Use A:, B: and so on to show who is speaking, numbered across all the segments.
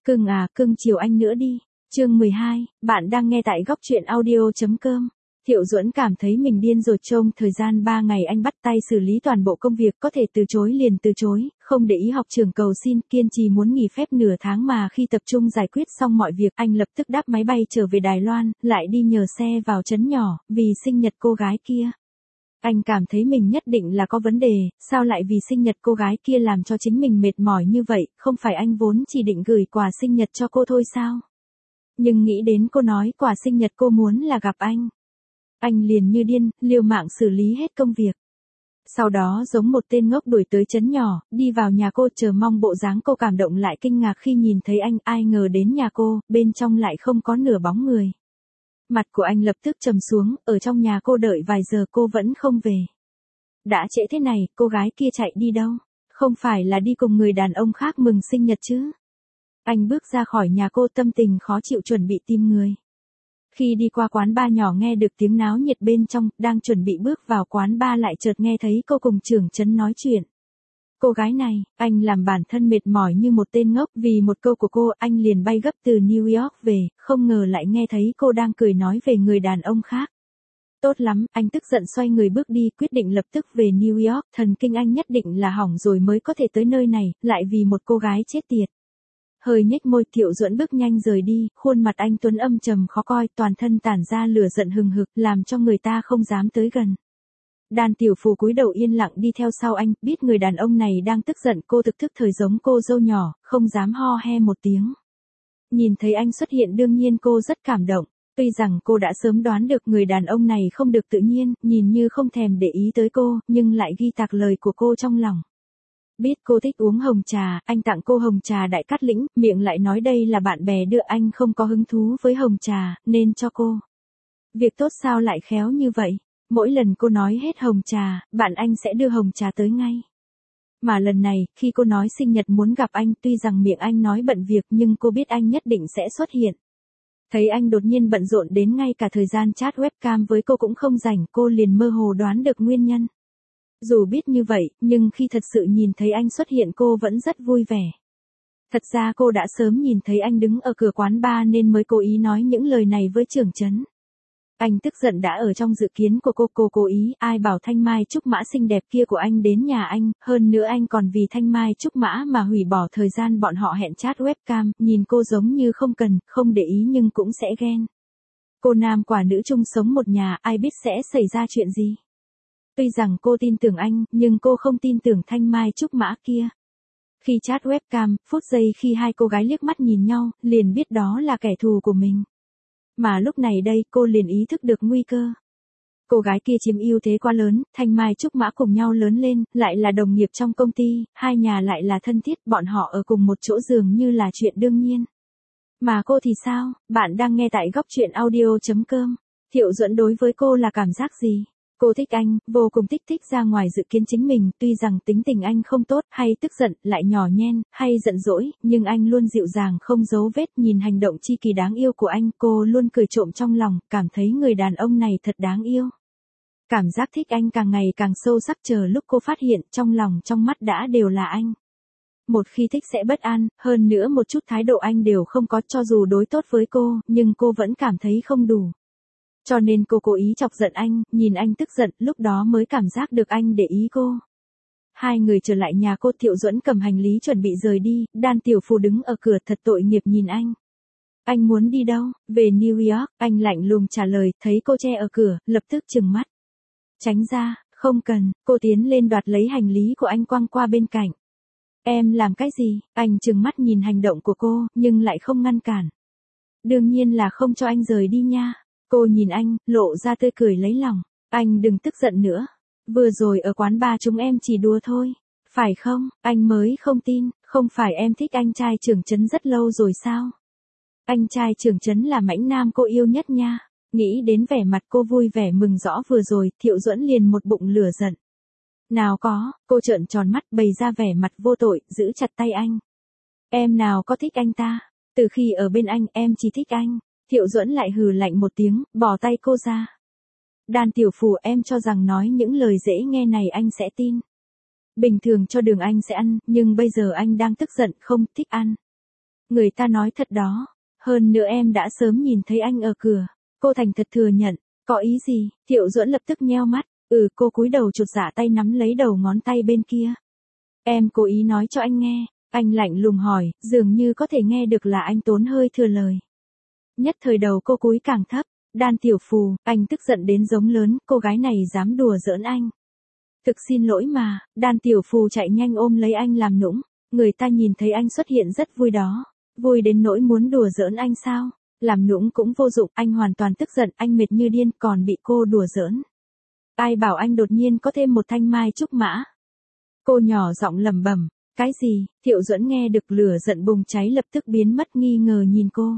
A: Cưng à, cưng chiều anh nữa đi. Chương 12, bạn đang nghe tại góc truyện audio.com. Thiệu Duẫn cảm thấy mình điên rồi, trong thời gian 3 ngày anh bắt tay xử lý toàn bộ công việc, có thể từ chối liền từ chối, không để ý học trường cầu xin, kiên trì muốn nghỉ phép nửa tháng, mà khi tập trung giải quyết xong mọi việc, anh lập tức đáp máy bay trở về Đài Loan, lại đi nhờ xe vào trấn nhỏ, vì sinh nhật cô gái kia. Anh cảm thấy mình nhất định là có vấn đề, sao lại vì sinh nhật cô gái kia làm cho chính mình mệt mỏi như vậy, không phải anh vốn chỉ định gửi quà sinh nhật cho cô thôi sao? Nhưng nghĩ đến cô nói quà sinh nhật cô muốn là gặp anh liền như điên, liều mạng xử lý hết công việc. Sau đó giống một tên ngốc đuổi tới trấn nhỏ, đi vào nhà cô, chờ mong bộ dáng cô cảm động lại kinh ngạc khi nhìn thấy anh, ai ngờ đến nhà cô, bên trong lại không có nửa bóng người. Mặt của anh lập tức trầm xuống, ở trong nhà cô đợi vài giờ cô vẫn không về. Đã trễ thế này, cô gái kia chạy đi đâu? Không phải là đi cùng người đàn ông khác mừng sinh nhật chứ? Anh bước ra khỏi nhà cô, tâm tình khó chịu chuẩn bị tìm người. Khi đi qua quán bar nhỏ nghe được tiếng náo nhiệt bên trong, đang chuẩn bị bước vào quán bar lại chợt nghe thấy cô cùng trưởng trấn nói chuyện. Cô gái này, anh làm bản thân mệt mỏi như một tên ngốc, vì một câu của cô, anh liền bay gấp từ New York về, không ngờ lại nghe thấy cô đang cười nói về người đàn ông khác. Tốt lắm, anh tức giận xoay người bước đi, quyết định lập tức về New York, thần kinh anh nhất định là hỏng rồi mới có thể tới nơi này, lại vì một cô gái chết tiệt. Hơi nhếch môi, Thiệu Duẫn bước nhanh rời đi, khuôn mặt anh tuấn âm trầm khó coi, toàn thân tản ra lửa giận hừng hực, làm cho người ta không dám tới gần. Đan Tiểu Phù cúi đầu yên lặng đi theo sau anh, biết người đàn ông này đang tức giận, cô thực thức thời giống cô dâu nhỏ, không dám ho he một tiếng. Nhìn thấy anh xuất hiện đương nhiên cô rất cảm động, tuy rằng cô đã sớm đoán được người đàn ông này không được tự nhiên, nhìn như không thèm để ý tới cô, nhưng lại ghi tạc lời của cô trong lòng. Biết cô thích uống hồng trà, anh tặng cô hồng trà Đại Cát Lĩnh, miệng lại nói đây là bạn bè đưa, anh không có hứng thú với hồng trà, nên cho cô. Việc tốt sao lại khéo như vậy? Mỗi lần cô nói hết hồng trà, bạn anh sẽ đưa hồng trà tới ngay. Mà lần này, khi cô nói sinh nhật muốn gặp anh, tuy rằng miệng anh nói bận việc nhưng cô biết anh nhất định sẽ xuất hiện. Thấy anh đột nhiên bận rộn đến ngay cả thời gian chat webcam với cô cũng không rảnh, cô liền mơ hồ đoán được nguyên nhân. Dù biết như vậy, nhưng khi thật sự nhìn thấy anh xuất hiện cô vẫn rất vui vẻ. Thật ra cô đã sớm nhìn thấy anh đứng ở cửa quán bar nên mới cố ý nói những lời này với trưởng trấn. Anh tức giận đã ở trong dự kiến của cô cố ý, ai bảo Thanh Mai Trúc Mã xinh đẹp kia của anh đến nhà anh, hơn nữa anh còn vì Thanh Mai Trúc Mã mà hủy bỏ thời gian bọn họ hẹn chat webcam, nhìn cô giống như không cần, không để ý nhưng cũng sẽ ghen. Cô nam quả nữ chung sống một nhà, ai biết sẽ xảy ra chuyện gì. Tuy rằng cô tin tưởng anh, nhưng cô không tin tưởng Thanh Mai Trúc Mã kia. Khi chat webcam, phút giây khi hai cô gái liếc mắt nhìn nhau, liền biết đó là kẻ thù của mình. Mà lúc này đây, cô liền ý thức được nguy cơ. Cô gái kia chiếm ưu thế quá lớn, Thanh Mai Trúc Mã cùng nhau lớn lên, lại là đồng nghiệp trong công ty, hai nhà lại là thân thiết, bọn họ ở cùng một chỗ dường như là chuyện đương nhiên. Mà cô thì sao? Bạn đang nghe tại góc truyện audio.com. Thiệu Duẫn đối với cô là cảm giác gì? Cô thích anh, vô cùng thích ra ngoài dự kiến chính mình, tuy rằng tính tình anh không tốt, hay tức giận, lại nhỏ nhen, hay giận dỗi, nhưng anh luôn dịu dàng không giấu vết, nhìn hành động chi kỳ đáng yêu của anh, cô luôn cười trộm trong lòng, cảm thấy người đàn ông này thật đáng yêu. Cảm giác thích anh càng ngày càng sâu sắc, chờ lúc cô phát hiện trong lòng trong mắt đã đều là anh. Một khi thích sẽ bất an, hơn nữa một chút thái độ anh đều không có, cho dù đối tốt với cô, nhưng cô vẫn cảm thấy không đủ. Cho nên cô cố ý chọc giận anh, nhìn anh tức giận, lúc đó mới cảm giác được anh để ý cô. Hai người trở lại nhà cô, Thiệu Duẫn cầm hành lý chuẩn bị rời đi, Đan Tiểu Phù đứng ở cửa thật tội nghiệp nhìn anh. Anh muốn đi đâu? Về New York, anh lạnh lùng trả lời, thấy cô che ở cửa, lập tức trừng mắt. Tránh ra, không cần, cô tiến lên đoạt lấy hành lý của anh quăng qua bên cạnh. Em làm cái gì? Anh trừng mắt nhìn hành động của cô, nhưng lại không ngăn cản. Đương nhiên là không cho anh rời đi nha. Cô nhìn anh, lộ ra tươi cười lấy lòng. Anh đừng tức giận nữa. Vừa rồi ở quán bar chúng em chỉ đùa thôi. Phải không? Anh mới không tin, không phải em thích anh trai trưởng trấn rất lâu rồi sao? Anh trai trưởng trấn là mãnh nam cô yêu nhất nha. Nghĩ đến vẻ mặt cô vui vẻ mừng rõ vừa rồi, Thiệu Duẫn liền một bụng lửa giận. Nào có, cô trợn tròn mắt bày ra vẻ mặt vô tội, giữ chặt tay anh. Em nào có thích anh ta? Từ khi ở bên anh, em chỉ thích anh. Thiệu Duẫn lại hừ lạnh một tiếng, bỏ tay cô ra. Đan Tiểu Phù, em cho rằng nói những lời dễ nghe này anh sẽ tin. Bình thường cho đường anh sẽ ăn, nhưng bây giờ anh đang tức giận không thích ăn. Người ta nói thật đó. Hơn nữa em đã sớm nhìn thấy anh ở cửa. Cô thành thật thừa nhận. Có ý gì? Thiệu Duẫn lập tức nheo mắt. Cô cúi đầu chột dạ tay nắm lấy đầu ngón tay bên kia. Em cố ý nói cho anh nghe. Anh lạnh lùng hỏi, dường như có thể nghe được là anh tốn hơi thừa lời. Nhất thời đầu cô cúi càng thấp. Đan Tiểu Phù, anh tức giận đến giống lớn, cô gái này dám đùa giỡn anh. Thực xin lỗi mà, Đan Tiểu Phù chạy nhanh ôm lấy anh làm nũng. Người ta nhìn thấy anh xuất hiện rất vui đó. Vui đến nỗi muốn đùa giỡn anh sao? Làm nũng cũng vô dụng, anh hoàn toàn tức giận, anh mệt như điên còn bị cô đùa giỡn. Ai bảo anh đột nhiên có thêm một thanh mai trúc mã. Cô nhỏ giọng lẩm bẩm, cái gì? Thiệu Duẫn nghe được lửa giận bùng cháy lập tức biến mất nghi ngờ nhìn cô.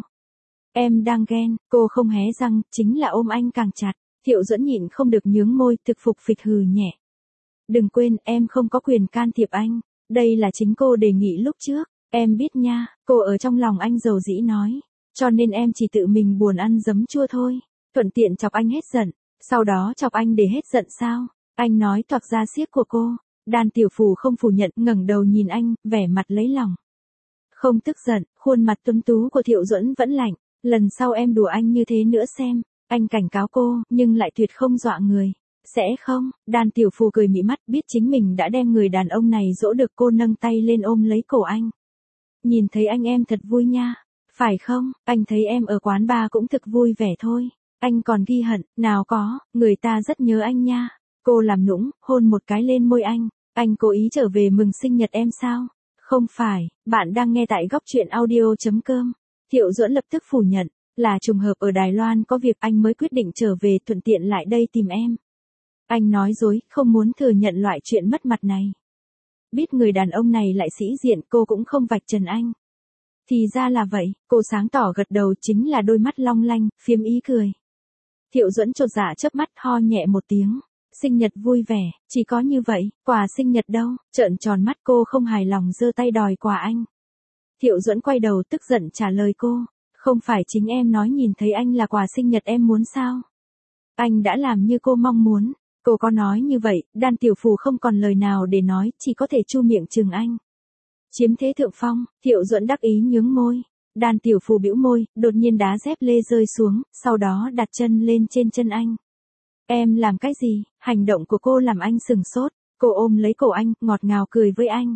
A: Em đang ghen, cô không hé răng, chính là ôm anh càng chặt. Thiệu Duẫn nhịn không được nhướng môi, thực phục phịch hừ nhẹ. Đừng quên, em không có quyền can thiệp anh. Đây là chính cô đề nghị lúc trước. Em biết nha, cô ở trong lòng anh dầu dĩ nói. Cho nên em chỉ tự mình buồn ăn giấm chua thôi. Thuận tiện chọc anh hết giận. Sau đó chọc anh để hết giận sao? Anh nói toạc ra xiếc của cô. Đan Tiểu Phù không phủ nhận, ngẩng đầu nhìn anh, vẻ mặt lấy lòng. Không tức giận, khuôn mặt tuấn tú của Thiệu Duẫn vẫn lạnh. Lần sau em đùa anh như thế nữa xem. Anh cảnh cáo cô, nhưng lại tuyệt không dọa người. Sẽ không? Đan Tiểu Phù cười mị mắt, biết chính mình đã đem người đàn ông này dỗ được, cô nâng tay lên ôm lấy cổ anh. Nhìn thấy anh em thật vui nha. Phải không? Anh thấy em ở quán bar cũng thực vui vẻ thôi. Anh còn ghi hận, nào có, người ta rất nhớ anh nha. Cô làm nũng, hôn một cái lên môi anh. Anh cố ý trở về mừng sinh nhật em sao? Không phải, bạn đang nghe tại góc truyện audio.com. Thiệu Duẫn lập tức phủ nhận, là trùng hợp ở Đài Loan có việc anh mới quyết định trở về, thuận tiện lại đây tìm em. Anh nói dối, không muốn thừa nhận loại chuyện mất mặt này. Biết người đàn ông này lại sĩ diện, cô cũng không vạch trần anh. Thì ra là vậy, cô sáng tỏ gật đầu, chính là đôi mắt long lanh, phiếm ý cười. Thiệu Duẫn chột dạ chớp mắt, ho nhẹ một tiếng. Sinh nhật vui vẻ, chỉ có như vậy, quà sinh nhật đâu? Trợn tròn mắt, cô không hài lòng giơ tay đòi quà anh. Thiệu Duẫn quay đầu tức giận trả lời cô. Không phải chính em nói nhìn thấy anh là quà sinh nhật em muốn sao? Anh đã làm như cô mong muốn. Cô có nói như vậy, Đan Tiểu Phù không còn lời nào để nói, chỉ có thể chu miệng chừng anh. Chiếm thế thượng phong, Thiệu Duẫn đắc ý nhướng môi. Đan Tiểu Phù bĩu môi, đột nhiên đá dép lê rơi xuống, sau đó đặt chân lên trên chân anh. Em làm cái gì? Hành động của cô làm anh sừng sốt. Cô ôm lấy cổ anh, ngọt ngào cười với anh.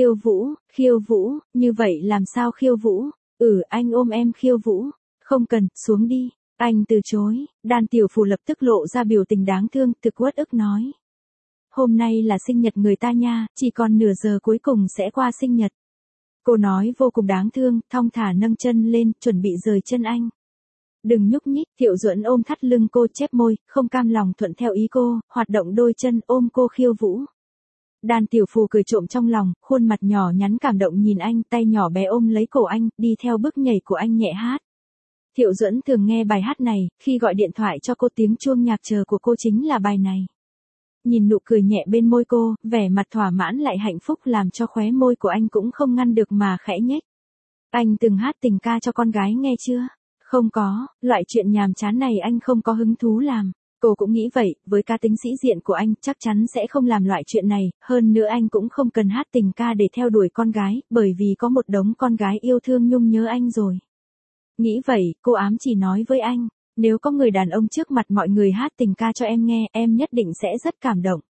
A: Khiêu vũ, như vậy làm sao khiêu vũ? Anh ôm em khiêu vũ. Không cần, xuống đi. Anh từ chối. Đan Tiểu Phù lập tức lộ ra biểu tình đáng thương, thực uất ức nói. Hôm nay là sinh nhật người ta nha, chỉ còn nửa giờ cuối cùng sẽ qua sinh nhật. Cô nói vô cùng đáng thương, thong thả nâng chân lên, chuẩn bị rời chân anh. Đừng nhúc nhích, Thiệu Duẫn ôm thắt lưng cô, chép môi, không cam lòng thuận theo ý cô, hoạt động đôi chân ôm cô khiêu vũ. Đan Tiểu Phù cười trộm trong lòng, khuôn mặt nhỏ nhắn cảm động nhìn anh, tay nhỏ bé ôm lấy cổ anh, đi theo bước nhảy của anh nhẹ hát. Thiệu Duẫn thường nghe bài hát này, khi gọi điện thoại cho cô tiếng chuông nhạc chờ của cô chính là bài này. Nhìn nụ cười nhẹ bên môi cô, vẻ mặt thỏa mãn lại hạnh phúc làm cho khóe môi của anh cũng không ngăn được mà khẽ nhếch. Anh từng hát tình ca cho con gái nghe chưa? Không có, loại chuyện nhàm chán này anh không có hứng thú làm. Cô cũng nghĩ vậy, với cá tính sĩ diện của anh chắc chắn sẽ không làm loại chuyện này, hơn nữa anh cũng không cần hát tình ca để theo đuổi con gái, bởi vì có một đống con gái yêu thương nhung nhớ anh rồi. Nghĩ vậy, cô ám chỉ nói với anh, nếu có người đàn ông trước mặt mọi người hát tình ca cho em nghe, em nhất định sẽ rất cảm động.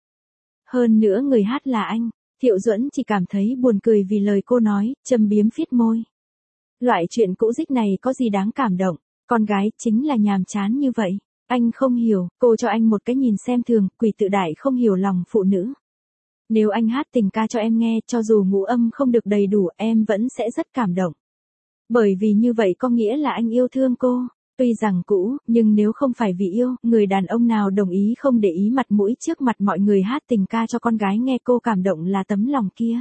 A: Hơn nữa người hát là anh. Thiệu Duẫn chỉ cảm thấy buồn cười vì lời cô nói, châm biếm phít môi. Loại chuyện cũ dích này có gì đáng cảm động, con gái chính là nhàm chán như vậy. Anh không hiểu, cô cho anh một cái nhìn xem thường, quỷ tự đại không hiểu lòng phụ nữ. Nếu anh hát tình ca cho em nghe, cho dù ngũ âm không được đầy đủ, em vẫn sẽ rất cảm động. Bởi vì như vậy có nghĩa là anh yêu thương cô. Tuy rằng cũ, nhưng nếu không phải vì yêu, người đàn ông nào đồng ý không để ý mặt mũi trước mặt mọi người hát tình ca cho con gái nghe cô cảm động là tấm lòng kia.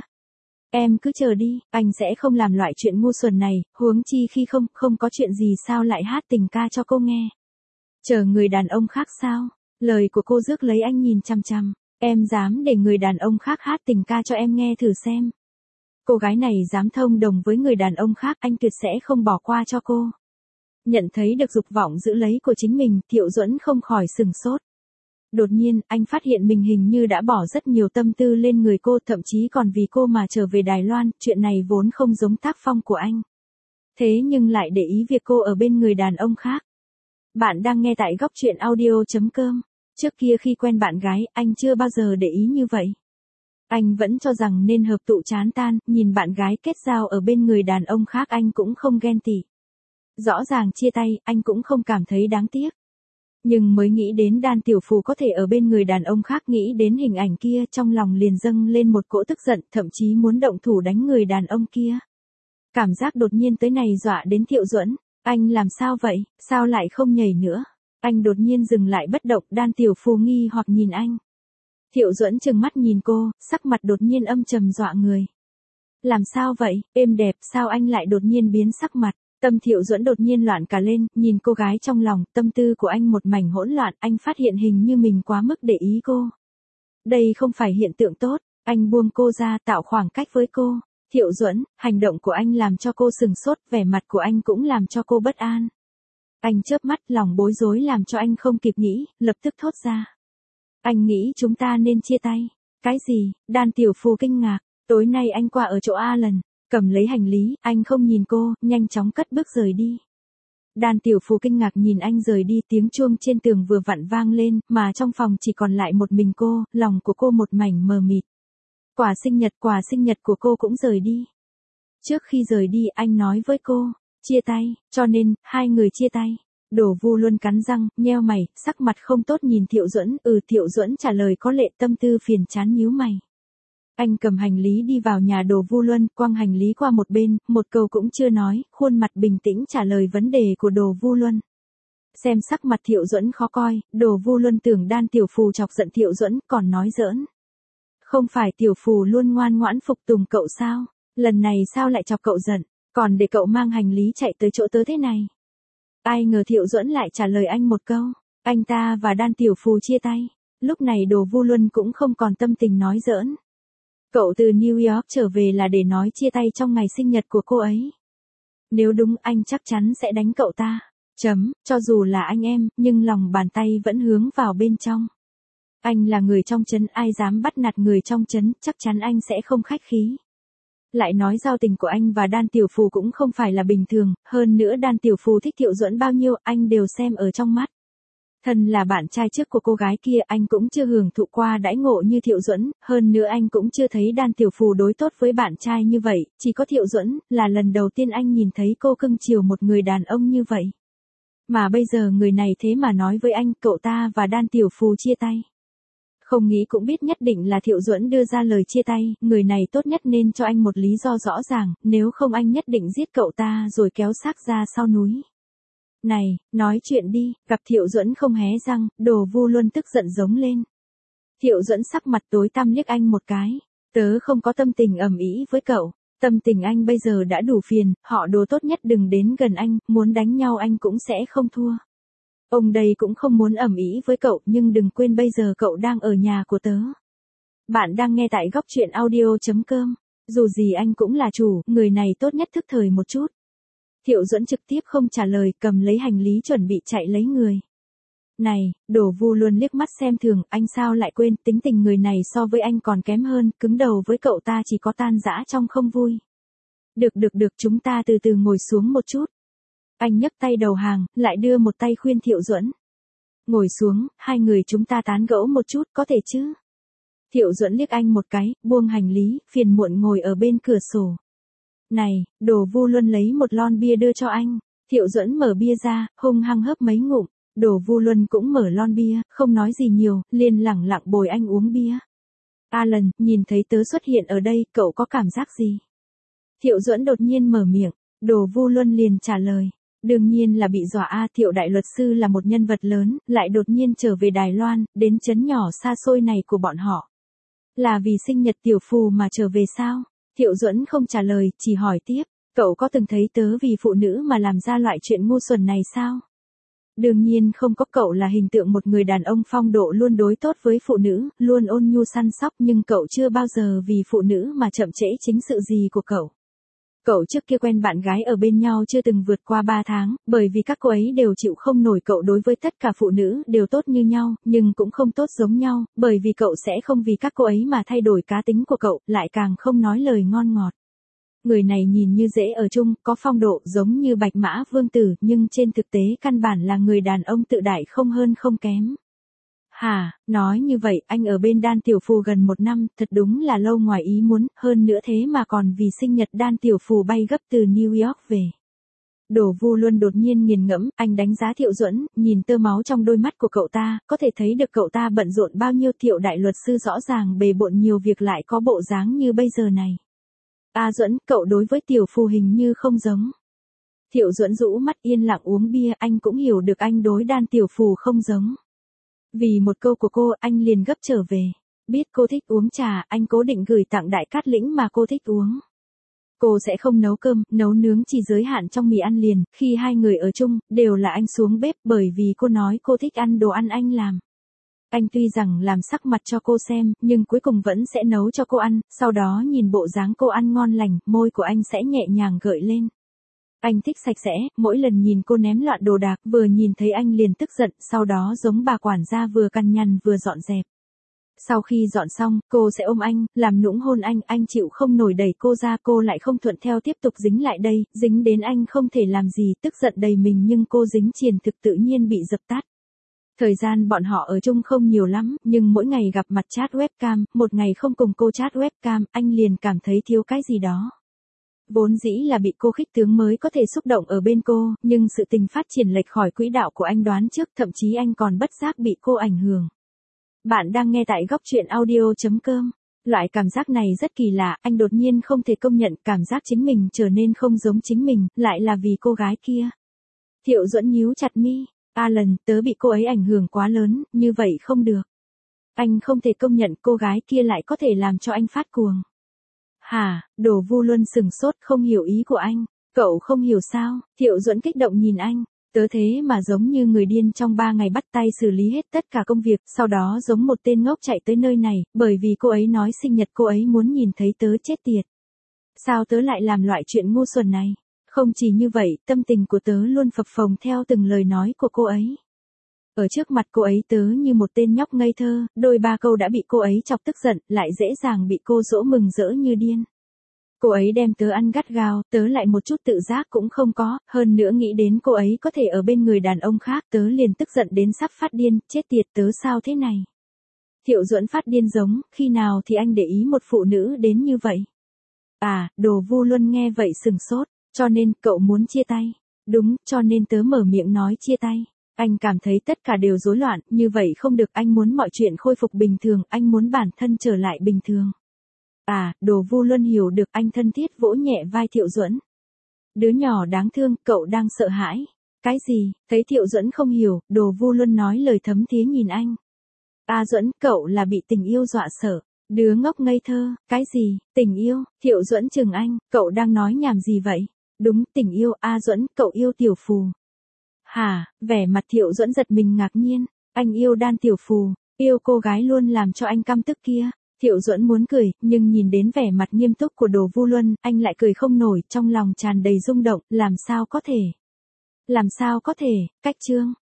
A: Em cứ chờ đi, anh sẽ không làm loại chuyện ngu xuẩn này, huống chi khi không có chuyện gì sao lại hát tình ca cho cô nghe. Chờ người đàn ông khác sao? Lời của cô rước lấy anh nhìn chằm chằm. Em dám để người đàn ông khác hát tình ca cho em nghe thử xem. Cô gái này dám thông đồng với người đàn ông khác, anh tuyệt sẽ không bỏ qua cho cô. Nhận thấy được dục vọng giữ lấy của chính mình, Thiệu Duẫn không khỏi sừng sốt. Đột nhiên, anh phát hiện mình hình như đã bỏ rất nhiều tâm tư lên người cô, thậm chí còn vì cô mà trở về Đài Loan, chuyện này vốn không giống tác phong của anh. Thế nhưng lại để ý việc cô ở bên người đàn ông khác. Bạn đang nghe tại góc truyện audio.com. Trước kia khi quen bạn gái, anh chưa bao giờ để ý như vậy. Anh vẫn cho rằng nên hợp tụ chán tan, nhìn bạn gái kết giao ở bên người đàn ông khác anh cũng không ghen tị. Rõ ràng chia tay, anh cũng không cảm thấy đáng tiếc. Nhưng mới nghĩ đến Đan Tiểu Phù có thể ở bên người đàn ông khác, nghĩ đến hình ảnh kia, trong lòng liền dâng lên một cỗ tức giận, thậm chí muốn động thủ đánh người đàn ông kia. Cảm giác đột nhiên tới này dọa đến Thiệu Duẫn. Anh làm sao vậy, sao lại không nhảy nữa? Anh đột nhiên dừng lại bất động, Đan Tiểu Phù nghi hoặc nhìn anh. Thiệu Duẫn trừng mắt nhìn cô, sắc mặt đột nhiên âm trầm dọa người. Làm sao vậy, êm đẹp, sao anh lại đột nhiên biến sắc mặt? Tâm Thiệu Duẫn đột nhiên loạn cả lên, nhìn cô gái trong lòng, tâm tư của anh một mảnh hỗn loạn, anh phát hiện hình như mình quá mức để ý cô. Đây không phải hiện tượng tốt, anh buông cô ra tạo khoảng cách với cô. Thiệu Duẫn, hành động của anh làm cho cô sừng sốt, vẻ mặt của anh cũng làm cho cô bất an. Anh chớp mắt, lòng bối rối làm cho anh không kịp nghĩ, lập tức thốt ra. Anh nghĩ chúng ta nên chia tay. Cái gì? Đan Tiểu Phù kinh ngạc, tối nay anh qua ở chỗ Alan, cầm lấy hành lý, anh không nhìn cô, nhanh chóng cất bước rời đi. Đan Tiểu Phù kinh ngạc nhìn anh rời đi, tiếng chuông trên tường vừa vặn vang lên, mà trong phòng chỉ còn lại một mình cô, lòng của cô một mảnh mờ mịt. Quà sinh nhật của cô cũng rời đi. Trước khi rời đi anh nói với cô, chia tay, cho nên, hai người chia tay. Đồ Vu Luân cắn răng, nheo mày, sắc mặt không tốt nhìn Thiệu Duẫn, Thiệu Duẫn trả lời có lệ, tâm tư phiền chán nhíu mày. Anh cầm hành lý đi vào nhà Đồ Vu Luân, quăng hành lý qua một bên, một câu cũng chưa nói, khuôn mặt bình tĩnh trả lời vấn đề của Đồ Vu Luân. Xem sắc mặt Thiệu Duẫn khó coi, Đồ Vu Luân tưởng Đan Tiểu Phù chọc giận Thiệu Duẫn, còn nói giỡn. Không phải Tiểu Phù luôn ngoan ngoãn phục tùng cậu sao? Lần này sao lại chọc cậu giận, còn để cậu mang hành lý chạy tới chỗ tớ thế này? Ai ngờ Thiệu Duẫn lại trả lời anh một câu, anh ta và Đan Tiểu Phù chia tay. Lúc này Đồ Vu Luân cũng không còn tâm tình nói giỡn. Cậu từ New York trở về là để nói chia tay trong ngày sinh nhật của cô ấy. Nếu đúng anh chắc chắn sẽ đánh cậu ta. Cho dù là anh em, nhưng lòng bàn tay vẫn hướng vào bên trong. Anh là người trong trấn, ai dám bắt nạt người trong trấn, chắc chắn anh sẽ không khách khí. Lại nói giao tình của anh và Đan Tiểu Phù cũng không phải là bình thường, hơn nữa Đan Tiểu Phù thích Thiệu Duẫn bao nhiêu, anh đều xem ở trong mắt. Thân là bạn trai trước của cô gái kia, anh cũng chưa hưởng thụ qua đãi ngộ như Thiệu Duẫn, hơn nữa anh cũng chưa thấy Đan Tiểu Phù đối tốt với bạn trai như vậy, chỉ có Thiệu Duẫn, là lần đầu tiên anh nhìn thấy cô cưng chiều một người đàn ông như vậy. Mà bây giờ người này thế mà nói với anh, cậu ta và Đan Tiểu Phù chia tay. Không nghĩ cũng biết nhất định là Thiệu Duẫn đưa ra lời chia tay, người này tốt nhất nên cho anh một lý do rõ ràng, nếu không anh nhất định giết cậu ta rồi kéo xác ra sau núi. Này, nói chuyện đi, gặp Thiệu Duẫn không hé răng, Đồ Vu Luân tức giận giống lên. Thiệu Duẫn sắc mặt tối tăm liếc anh một cái, tớ không có tâm tình ầm ĩ với cậu, tâm tình anh bây giờ đã đủ phiền, họ Đồ tốt nhất đừng đến gần anh, muốn đánh nhau anh cũng sẽ không thua. Ông đây cũng không muốn ầm ĩ với cậu, nhưng đừng quên bây giờ cậu đang ở nhà của tớ. Bạn đang nghe tại góc truyện audio.com. Dù gì anh cũng là chủ, người này tốt nhất thức thời một chút. Thiệu Duẫn trực tiếp không trả lời, cầm lấy hành lý chuẩn bị chạy lấy người. Này, Đồ Vu Luân liếc mắt xem thường, anh sao lại quên, tính tình người này so với anh còn kém hơn, cứng đầu với cậu ta chỉ có tan rã trong không vui. Được, chúng ta từ từ ngồi xuống một chút. Anh nhấc tay đầu hàng, lại đưa một tay khuyên Thiệu Duẫn. Ngồi xuống, hai người chúng ta tán gẫu một chút, có thể chứ? Thiệu Duẫn liếc anh một cái, buông hành lý, phiền muộn ngồi ở bên cửa sổ. Này, Đồ Vu Luân lấy một lon bia đưa cho anh. Thiệu Duẫn mở bia ra, hung hăng hớp mấy ngụm. Đồ Vu Luân cũng mở lon bia, không nói gì nhiều, liền lẳng lặng bồi anh uống bia. Alan, nhìn thấy tớ xuất hiện ở đây, cậu có cảm giác gì? Thiệu Duẫn đột nhiên mở miệng, Đồ Vu Luân liền trả lời. Đương nhiên là bị dọa. Thiệu đại luật sư là một nhân vật lớn, lại đột nhiên trở về Đài Loan, đến trấn nhỏ xa xôi này của bọn họ. Là vì sinh nhật Tiểu Phù mà trở về sao? Thiệu Duẫn không trả lời, chỉ hỏi tiếp, cậu có từng thấy tớ vì phụ nữ mà làm ra loại chuyện ngu xuẩn này sao? Đương nhiên không có, cậu là hình tượng một người đàn ông phong độ luôn đối tốt với phụ nữ, luôn ôn nhu săn sóc, nhưng cậu chưa bao giờ vì phụ nữ mà chậm trễ chính sự gì của cậu. Cậu trước kia quen bạn gái ở bên nhau chưa từng vượt qua 3 tháng, bởi vì các cô ấy đều chịu không nổi cậu đối với tất cả phụ nữ đều tốt như nhau, nhưng cũng không tốt giống nhau, bởi vì cậu sẽ không vì các cô ấy mà thay đổi cá tính của cậu, lại càng không nói lời ngon ngọt. Người này nhìn như dễ ở chung, có phong độ giống như Bạch Mã Vương Tử, nhưng trên thực tế căn bản là người đàn ông tự đại không hơn không kém. Hả, nói như vậy, anh ở bên Đan Tiểu Phù gần 1 năm, thật đúng là lâu ngoài ý muốn, hơn nữa thế mà còn vì sinh nhật Đan Tiểu Phù bay gấp từ New York về. Đổ Vu Luân đột nhiên nghiền ngẫm, anh đánh giá Thiệu Duẫn, nhìn tơ máu trong đôi mắt của cậu ta, có thể thấy được cậu ta bận rộn bao nhiêu. Thiệu đại luật sư rõ ràng bề bộn nhiều việc lại có bộ dáng như bây giờ này. Duẫn, cậu đối với Tiểu Phù hình như không giống. Thiệu Duẫn rũ mắt yên lặng uống bia, anh cũng hiểu được anh đối Đan Tiểu Phù không giống. Vì một câu của cô, anh liền gấp trở về. Biết cô thích uống trà, anh cố định gửi tặng Đại Cát Lĩnh mà cô thích uống. Cô sẽ không nấu cơm, nấu nướng chỉ giới hạn trong mì ăn liền, khi hai người ở chung, đều là anh xuống bếp bởi vì cô nói cô thích ăn đồ ăn anh làm. Anh tuy rằng làm sắc mặt cho cô xem, nhưng cuối cùng vẫn sẽ nấu cho cô ăn, sau đó nhìn bộ dáng cô ăn ngon lành, môi của anh sẽ nhẹ nhàng gợi lên. Anh thích sạch sẽ, mỗi lần nhìn cô ném loạn đồ đạc, vừa nhìn thấy anh liền tức giận, sau đó giống bà quản gia vừa cằn nhằn vừa dọn dẹp. Sau khi dọn xong, cô sẽ ôm anh, làm nũng hôn anh chịu không nổi đẩy cô ra, cô lại không thuận theo tiếp tục dính lại đây, dính đến anh không thể làm gì, tức giận đầy mình nhưng cô dính triền thực tự nhiên bị dập tắt. Thời gian bọn họ ở chung không nhiều lắm, nhưng mỗi ngày gặp mặt chat webcam, một ngày không cùng cô chat webcam, anh liền cảm thấy thiếu cái gì đó. Vốn dĩ là bị cô khích tướng mới có thể xúc động ở bên cô, nhưng sự tình phát triển lệch khỏi quỹ đạo của anh đoán trước, thậm chí anh còn bất giác bị cô ảnh hưởng. Bạn đang nghe tại góc truyện audio.com. Loại cảm giác này rất kỳ lạ, anh đột nhiên không thể công nhận cảm giác chính mình trở nên không giống chính mình, lại là vì cô gái kia. Thiệu Duẫn nhíu chặt mi, Alan, tớ bị cô ấy ảnh hưởng quá lớn, như vậy không được. Anh không thể công nhận cô gái kia lại có thể làm cho anh phát cuồng. Hả, Đổ Vu Luân sừng sốt không hiểu ý của anh, cậu không hiểu sao, Thiệu Duẫn kích động nhìn anh. Tớ thế mà giống như người điên trong 3 ngày bắt tay xử lý hết tất cả công việc, sau đó giống một tên ngốc chạy tới nơi này, bởi vì cô ấy nói sinh nhật cô ấy muốn nhìn thấy tớ chết tiệt. Sao tớ lại làm loại chuyện ngu xuẩn này? Không chỉ như vậy, tâm tình của tớ luôn phập phồng theo từng lời nói của cô ấy. Ở trước mặt cô ấy tớ như một tên nhóc ngây thơ, đôi ba câu đã bị cô ấy chọc tức giận, lại dễ dàng bị cô dỗ mừng rỡ như điên. Cô ấy đem tớ ăn gắt gao, tớ lại một chút tự giác cũng không có, hơn nữa nghĩ đến cô ấy có thể ở bên người đàn ông khác, tớ liền tức giận đến sắp phát điên, chết tiệt tớ sao thế này. Thiệu Duẫn phát điên giống, khi nào thì anh để ý một phụ nữ đến như vậy. Đồ Vu Luân nghe vậy sừng sốt, cho nên cậu muốn chia tay. Đúng, cho nên tớ mở miệng nói chia tay. Anh cảm thấy tất cả đều rối loạn, như vậy không được, anh muốn mọi chuyện khôi phục bình thường, anh muốn bản thân trở lại bình thường. Đồ Vu Luân hiểu được, anh thân thiết vỗ nhẹ vai Thiệu Duẫn. Đứa nhỏ đáng thương, cậu đang sợ hãi. Cái gì? Thấy Thiệu Duẫn không hiểu, Đồ Vu Luân nói lời thấm thía nhìn anh. Duẫn, cậu là bị tình yêu dọa sợ. Đứa ngốc ngây thơ, cái gì? Tình yêu? Thiệu Duẫn chừng anh, cậu đang nói nhảm gì vậy? Đúng, tình yêu, Duẫn, cậu yêu Tiểu Phù. Hả? Vẻ mặt Thiệu Duẫn giật mình ngạc nhiên, anh yêu Đan Tiểu Phù, yêu cô gái luôn làm cho anh căm tức kia. Thiệu Duẫn muốn cười, nhưng nhìn đến vẻ mặt nghiêm túc của Đồ Vu Luân, anh lại cười không nổi, trong lòng tràn đầy rung động, làm sao có thể? Cách chương